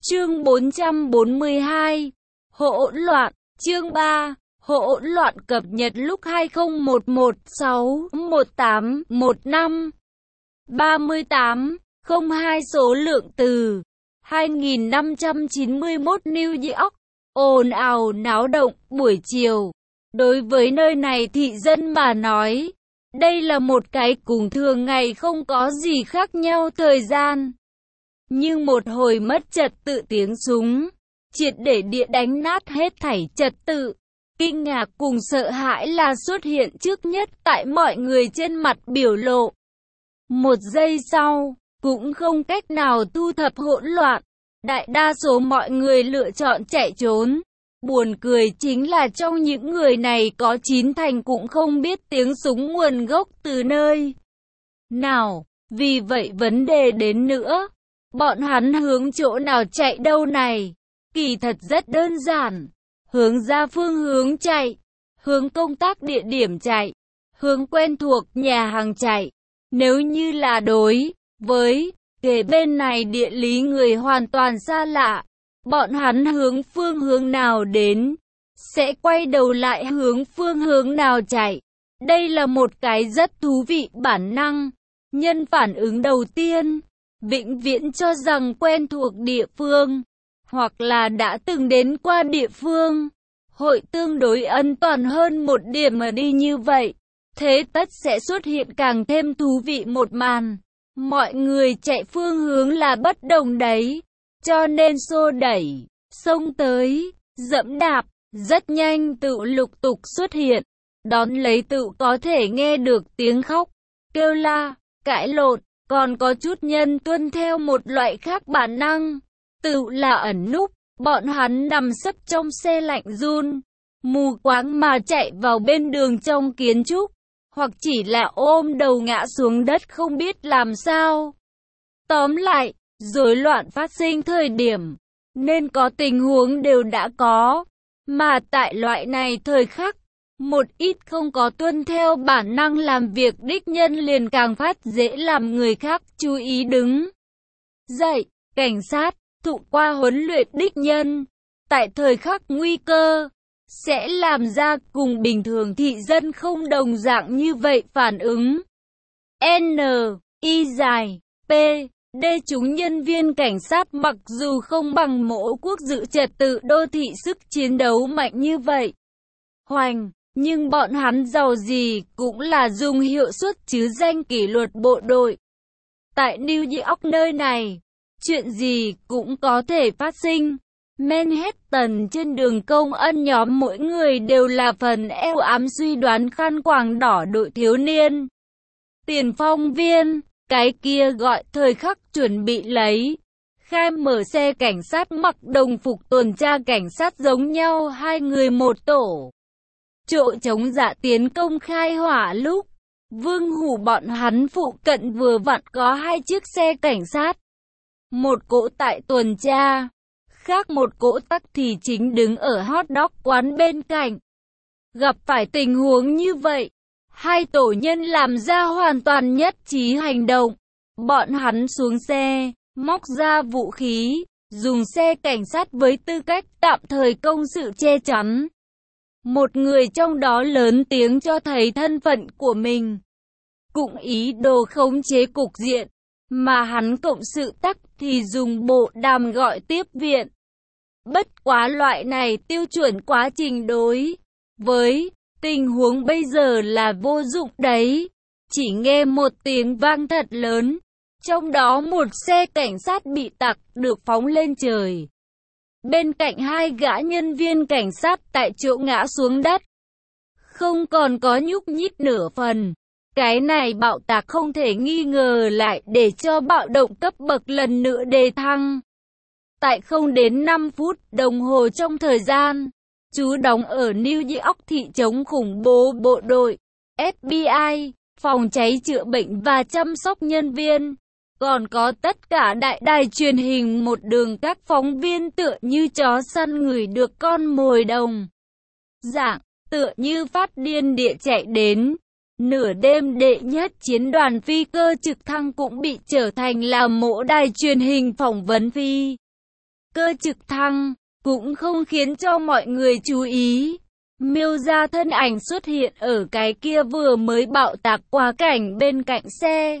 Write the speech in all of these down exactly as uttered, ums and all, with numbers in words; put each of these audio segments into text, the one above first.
Chương bốn trăm bốn mươi hai, hỗn loạn, chương ba, hỗn loạn cập nhật lúc hai không một một sáu một tám một năm ba mươi tám không hai số lượng từ hai nghìn năm trăm chín mươi mốt New York. Ồn ào náo động buổi chiều. Đối với nơi này thị dân mà nói, đây là một cái cùng thường ngày không có gì khác nhau thời gian. Nhưng một hồi mất trật tự tiếng súng, triệt để địa đánh nát hết thảy trật tự. Kinh ngạc cùng sợ hãi là xuất hiện trước nhất tại mọi người trên mặt biểu lộ. Một giây sau, cũng không cách nào thu thập hỗn loạn. Đại đa số mọi người lựa chọn chạy trốn. Buồn cười chính là trong những người này có chín thành cũng không biết tiếng súng nguồn gốc từ nơi nào. Vì vậy vấn đề đến nữa, bọn hắn hướng chỗ nào chạy đâu này? Kỳ thật rất đơn giản. Hướng ra phương hướng chạy, hướng công tác địa điểm chạy, hướng quen thuộc nhà hàng chạy. Nếu như là đối với kề bên này địa lý người hoàn toàn xa lạ, bọn hắn hướng phương hướng nào đến, sẽ quay đầu lại hướng phương hướng nào chạy. Đây là một cái rất thú vị bản năng. Nhân phản ứng đầu tiên, vĩnh viễn cho rằng quen thuộc địa phương, hoặc là đã từng đến qua địa phương, hội tương đối an toàn hơn một điểm mà đi như vậy. Thế tất sẽ xuất hiện càng thêm thú vị một màn. Mọi người chạy phương hướng là bất đồng đấy, cho nên xô đẩy, xông tới, dẫm đạp, rất nhanh tự lục tục xuất hiện. Đón lấy tự có thể nghe được tiếng khóc, kêu la, cãi lộn, còn có chút nhân tuân theo một loại khác bản năng. Tự là ẩn núp, bọn hắn nằm sấp trong xe lạnh run, mù quáng mà chạy vào bên đường trong kiến trúc, hoặc chỉ là ôm đầu ngã xuống đất không biết làm sao. Tóm lại, rối loạn phát sinh thời điểm, nên có tình huống đều đã có, mà tại loại này thời khắc, một ít không có tuân theo bản năng làm việc đích nhân liền càng phát dễ làm người khác chú ý đứng dậy. Cảnh sát, thụ qua huấn luyện đích nhân, tại thời khắc nguy cơ, sẽ làm ra cùng bình thường thị dân không đồng dạng như vậy phản ứng. N, Y dài, P, D chúng nhân viên cảnh sát mặc dù không bằng mỗ quốc giữ trật tự đô thị sức chiến đấu mạnh như vậy. Hoành, nhưng bọn hắn giàu gì cũng là dùng hiệu suất chứ danh kỷ luật bộ đội. Tại New York nơi này, chuyện gì cũng có thể phát sinh. Manhattan trên đường Công Ân nhóm mỗi người đều là phần eo ám suy đoán khăn quàng đỏ đội thiếu niên. Tiền phong viên, cái kia gọi thời khắc chuẩn bị lấy. Khai mở xe cảnh sát mặc đồng phục tuần tra cảnh sát giống nhau hai người một tổ. Chỗ chống dạ tiến công khai hỏa lúc, Vương Hủ bọn hắn phụ cận vừa vặn có hai chiếc xe cảnh sát. Một cỗ tại tuần tra, khác một cỗ tắc thì chính đứng ở hot dog quán bên cạnh. Gặp phải tình huống như vậy, hai tổ nhân làm ra hoàn toàn nhất trí hành động. Bọn hắn xuống xe, móc ra vũ khí, dùng xe cảnh sát với tư cách tạm thời công sự che chắn. Một người trong đó lớn tiếng cho thấy thân phận của mình, cũng ý đồ khống chế cục diện, mà hắn cộng sự tắc thì dùng bộ đàm gọi tiếp viện. Bất quá loại này tiêu chuẩn quá trình đối với tình huống bây giờ là vô dụng đấy. Chỉ nghe một tiếng vang thật lớn, trong đó một xe cảnh sát bị tặc được phóng lên trời. Bên cạnh hai gã nhân viên cảnh sát tại chỗ ngã xuống đất, không còn có nhúc nhích nửa phần. Cái này bạo tạc không thể nghi ngờ lại để cho bạo động cấp bậc lần nữa đề thăng. Tại không đến năm phút đồng hồ trong thời gian, trú đóng ở New York thị chống khủng bố bộ đội, F B I, phòng cháy chữa bệnh và chăm sóc nhân viên, còn có tất cả đại đài truyền hình một đường các phóng viên tựa như chó săn ngửi được con mồi đồng dạng, tựa như phát điên địa chạy đến. Nửa đêm đệ nhất chiến đoàn phi cơ trực thăng cũng bị trở thành là mỗ đài truyền hình phỏng vấn phi cơ trực thăng, cũng không khiến cho mọi người chú ý. Miêu ra thân ảnh xuất hiện ở cái kia vừa mới bạo tạc qua cảnh bên cạnh xe.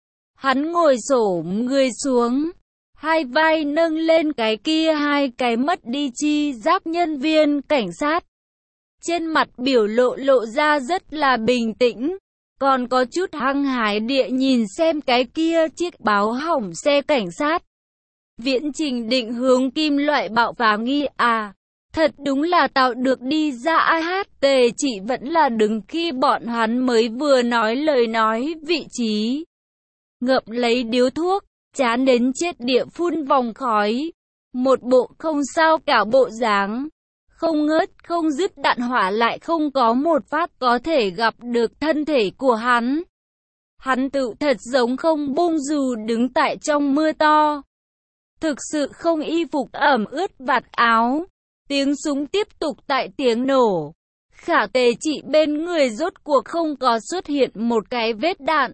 Hắn ngồi xổm người xuống, hai vai nâng lên cái kia hai cái mất đi chi giác nhân viên cảnh sát. Trên mặt biểu lộ lộ ra rất là bình tĩnh, còn có chút hăng hái địa nhìn xem cái kia chiếc báo hỏng xe cảnh sát. Viễn trình định hướng kim loại bạo phá nghi à, thật đúng là tạo được đi ra a hát tề chị vẫn là đứng khi bọn hắn mới vừa nói lời nói vị trí. Ngậm lấy điếu thuốc, chán đến chết địa phun vòng khói. Một bộ không sao cả bộ dáng. Không ngớt không dứt đạn hỏa lại không có một phát có thể gặp được thân thể của hắn. Hắn tự thật giống không bung dù đứng tại trong mưa to. Thực sự không y phục ẩm ướt vạt áo. Tiếng súng tiếp tục tại tiếng nổ. Khả tề chị bên người rốt cuộc không có xuất hiện một cái vết đạn.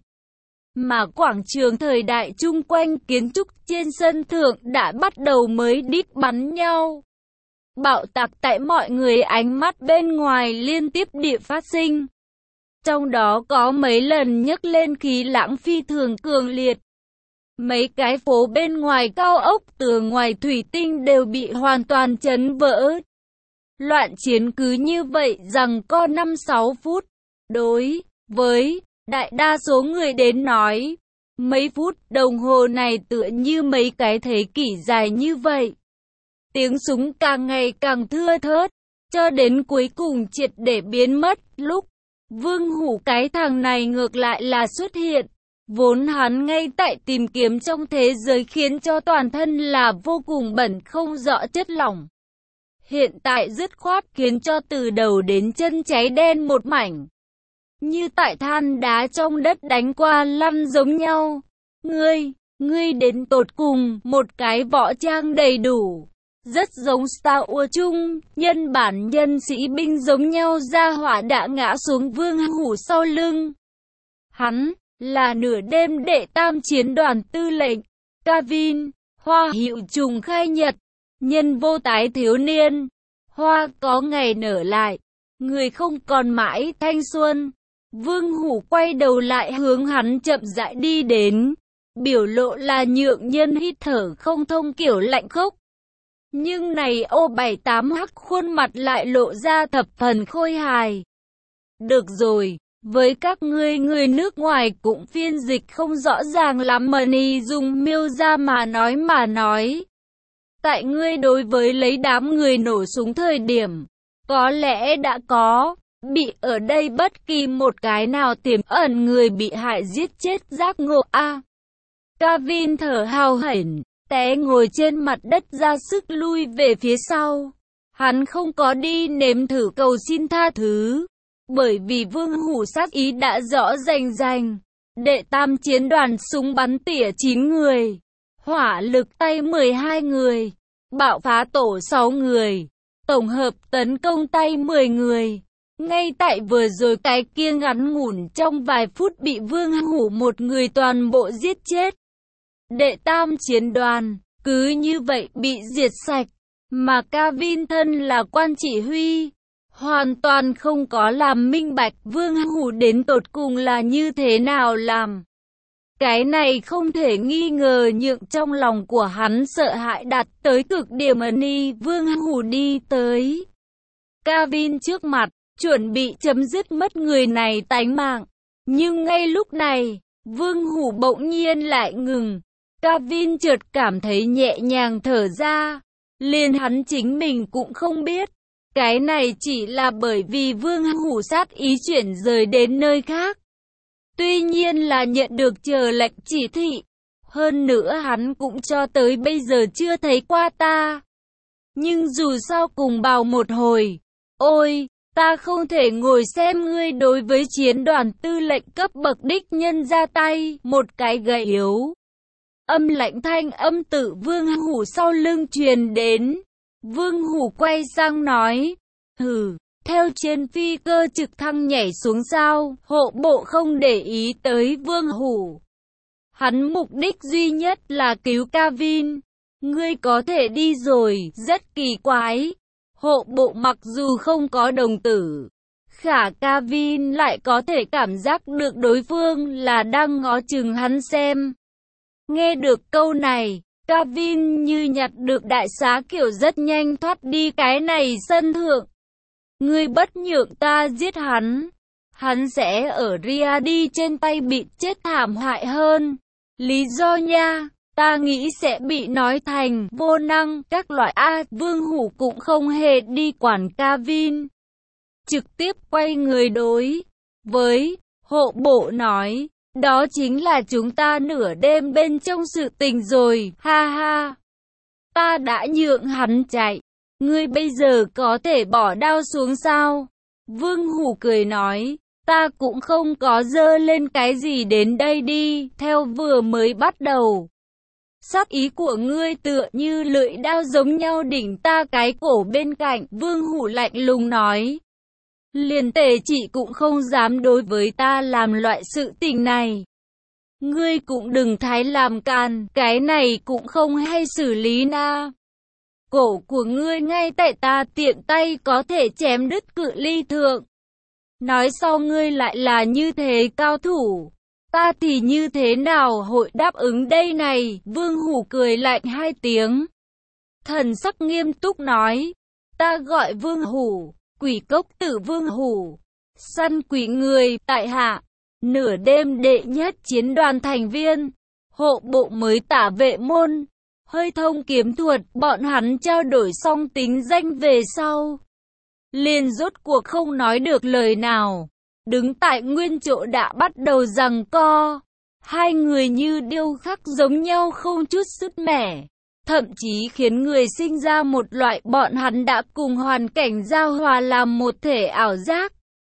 Mà quảng trường thời đại chung quanh kiến trúc trên sân thượng đã bắt đầu mới đít bắn nhau. Bạo tạc tại mọi người ánh mắt bên ngoài liên tiếp địa phát sinh. Trong đó có mấy lần nhấc lên khí lãng phi thường cường liệt. Mấy cái phố bên ngoài cao ốc tường ngoài thủy tinh đều bị hoàn toàn chấn vỡ. Loạn chiến cứ như vậy rằng có năm sáu phút. Đối với đại đa số người đến nói, mấy phút đồng hồ này tựa như mấy cái thế kỷ dài như vậy. Tiếng súng càng ngày càng thưa thớt, cho đến cuối cùng triệt để biến mất. Lúc Vương Hủ cái thằng này ngược lại là xuất hiện, vốn hắn ngay tại tìm kiếm trong thế giới khiến cho toàn thân là vô cùng bẩn không rõ chất lỏng. Hiện tại dứt khoát khiến cho từ đầu đến chân cháy đen một mảnh. Như tại than đá trong đất đánh qua lăn giống nhau. Ngươi, ngươi đến tột cùng, một cái võ trang đầy đủ. Rất giống Star Wars chung, nhân bản nhân sĩ binh giống nhau ra hỏa đã ngã xuống Vương Hủ sau lưng. Hắn, là nửa đêm đệ tam chiến đoàn tư lệnh, Kavin, hoa hiệu trùng khai nhật, nhân vô tái thiếu niên. Hoa có ngày nở lại, người không còn mãi thanh xuân. Vương Hủ quay đầu lại hướng hắn chậm rãi đi đến, biểu lộ là nhượng nhân hít thở không thông kiểu lạnh khốc. Nhưng này ô bảy tám hắc khuôn mặt lại lộ ra thập phần khôi hài. Được rồi, với các ngươi người nước ngoài cũng phiên dịch không rõ ràng lắm mà ni dùng miêu ra mà nói mà nói. Tại ngươi đối với lấy đám người nổ súng thời điểm, có lẽ đã có, bị ở đây bất kỳ một cái nào tiềm ẩn người bị hại giết chết giác ngộ a. À, Kavin thở hào hển, té ngồi trên mặt đất ra sức lui về phía sau. Hắn không có đi nếm thử cầu xin tha thứ, bởi vì Vương Hủ sát ý đã rõ rành rành. Đệ tam chiến đoàn súng bắn tỉa chín người, hỏa lực tay mười hai người, bạo phá tổ sáu người, tổng hợp tấn công tay mười người. Ngay tại vừa rồi cái kia ngắn ngủn trong vài phút bị Vương Hủ một người toàn bộ giết chết. Đệ tam chiến đoàn, cứ như vậy bị diệt sạch, mà Kavin thân là quan chỉ huy, hoàn toàn không có làm minh bạch Vương Hủ đến tột cùng là như thế nào làm. Cái này không thể nghi ngờ nhượng trong lòng của hắn sợ hãi đạt tới cực điểm. Ni Vương Hủ đi tới Kavin trước mặt, chuẩn bị chấm dứt mất người này tánh mạng. Nhưng ngay lúc này, Vương Hủ bỗng nhiên lại ngừng. Kavin chợt cảm thấy nhẹ nhàng thở ra, liền hắn chính mình cũng không biết. Cái này chỉ là bởi vì Vương Hủ sát ý chuyển rời đến nơi khác. Tuy nhiên là nhận được chờ lệnh chỉ thị, hơn nữa hắn cũng cho tới bây giờ chưa thấy qua ta. Nhưng dù sao cùng bào một hồi, ôi, ta không thể ngồi xem ngươi đối với chiến đoàn tư lệnh cấp bậc đích nhân ra tay, một cái gầy yếu. Âm lạnh thanh âm tự Vương Hủ sau lưng truyền đến. Vương Hủ quay sang nói, hừ, theo trên phi cơ trực thăng nhảy xuống sao. Hộ bộ không để ý tới Vương Hủ. Hắn mục đích duy nhất là cứu Kavin. Ngươi có thể đi rồi, rất kỳ quái. Hộ bộ mặc dù không có đồng tử, khả Kevin lại có thể cảm giác được đối phương là đang ngó chừng hắn xem. Nghe được câu này, Kevin như nhặt được đại xá kiểu rất nhanh thoát đi cái này sân thượng. Ngươi bất nhượng ta giết hắn, hắn sẽ ở Riyadh trên tay bị chết thảm hại hơn. Lý do nha, ta nghĩ sẽ bị nói thành vô năng, các loại A. Vương Hủ cũng không hề đi quản Kevin. Trực tiếp quay người đối với hộ bộ nói, đó chính là chúng ta nửa đêm bên trong sự tình rồi, ha ha. Ta đã nhượng hắn chạy, ngươi bây giờ có thể bỏ đao xuống sao? Vương Hủ cười nói, ta cũng không có dơ lên cái gì đến đây đi, theo vừa mới bắt đầu. Sắc ý của ngươi tựa như lưỡi đao giống nhau đỉnh ta cái cổ bên cạnh, Vương Hủ lạnh lùng nói. Liền tề chị cũng không dám đối với ta làm loại sự tình này. Ngươi cũng đừng thái làm càn, cái này cũng không hay xử lý na. Cổ của ngươi ngay tại ta tiện tay có thể chém đứt cự ly thượng. Nói sau ngươi lại là như thế cao thủ, ta thì như thế nào hội đáp ứng đây này? Vương Hủ cười lạnh hai tiếng, thần sắc nghiêm túc nói, ta gọi Vương Hủ, quỷ cốc tử Vương Hủ, săn quỷ người, tại hạ, nửa đêm đệ nhất chiến đoàn thành viên, hộ bộ mới tả vệ môn, hơi thông kiếm thuật. Bọn hắn trao đổi xong tính danh về sau, liền rốt cuộc không nói được lời nào, đứng tại nguyên chỗ đã bắt đầu giằng co. Hai người như điêu khắc giống nhau không chút sứt mẻ, thậm chí khiến người sinh ra một loại bọn hắn đã cùng hoàn cảnh giao hòa làm một thể ảo giác.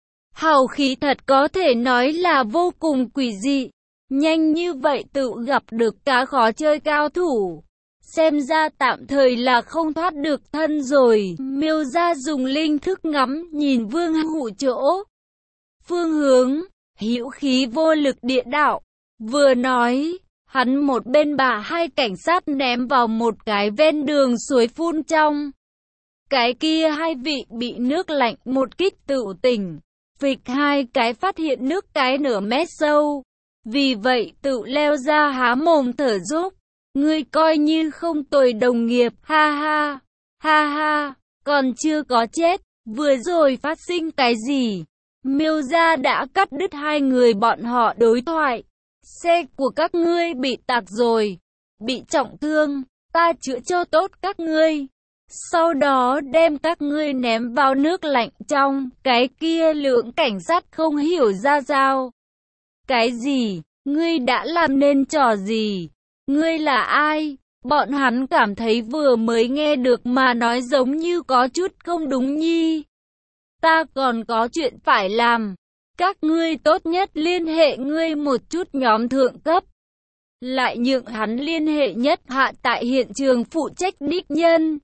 Hào khí thật có thể nói là vô cùng quỷ dị, nhanh như vậy tự gặp được cá khó chơi cao thủ. Xem ra tạm thời là không thoát được thân rồi. Miêu gia dùng linh thức ngắm nhìn Vương Hủ chỗ phương hướng, hữu khí vô lực địa đạo. Vừa nói, hắn một bên bà hai cảnh sát ném vào một cái ven đường suối phun trong. Cái kia hai vị bị nước lạnh một kích tự tỉnh, phịch hai cái phát hiện nước cái nửa mét sâu. Vì vậy tự leo ra há mồm thở dốc. Ngươi coi như không tồi đồng nghiệp, ha ha, ha ha, còn chưa có chết, vừa rồi phát sinh cái gì? Miêu gia đã cắt đứt hai người bọn họ đối thoại. Xe của các ngươi bị tạc rồi, bị trọng thương, ta chữa cho tốt các ngươi. Sau đó đem các ngươi ném vào nước lạnh trong, cái kia lượng cảnh sát không hiểu ra sao. Cái gì? Ngươi đã làm nên trò gì? Ngươi là ai? Bọn hắn cảm thấy vừa mới nghe được mà nói giống như có chút không đúng nhi. Ta còn có chuyện phải làm. Các ngươi tốt nhất liên hệ ngươi một chút nhóm thượng cấp. Lại nhượng hắn liên hệ nhất hạ tại hiện trường phụ trách đích nhân.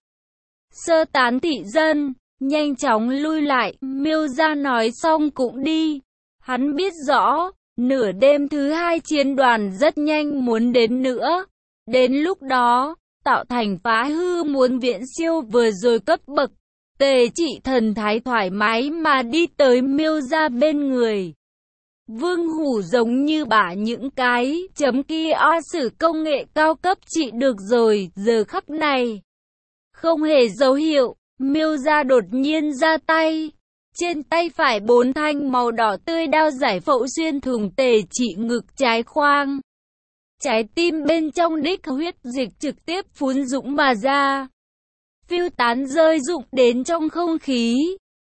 Sơ tán thị dân, nhanh chóng lui lại. Miêu gia nói xong cũng đi. Hắn biết rõ, nửa đêm thứ hai chiến đoàn rất nhanh muốn đến nữa. Đến lúc đó, tạo thành phá hư muốn viễn siêu vừa rồi cấp bậc. Tề trị thần thái thoải mái mà đi tới Miêu gia bên người. Vương Hủ giống như bả những cái chấm kia o sử công nghệ cao cấp trị được rồi. Giờ khắc này, không hề dấu hiệu, Miêu gia đột nhiên ra tay. Trên tay phải bốn thanh màu đỏ tươi đao giải phẫu xuyên thủng Tề trị ngực trái khoang. Trái tim bên trong đích huyết dịch trực tiếp phún dũng mà ra, phiêu tán rơi rụng đến trong không khí.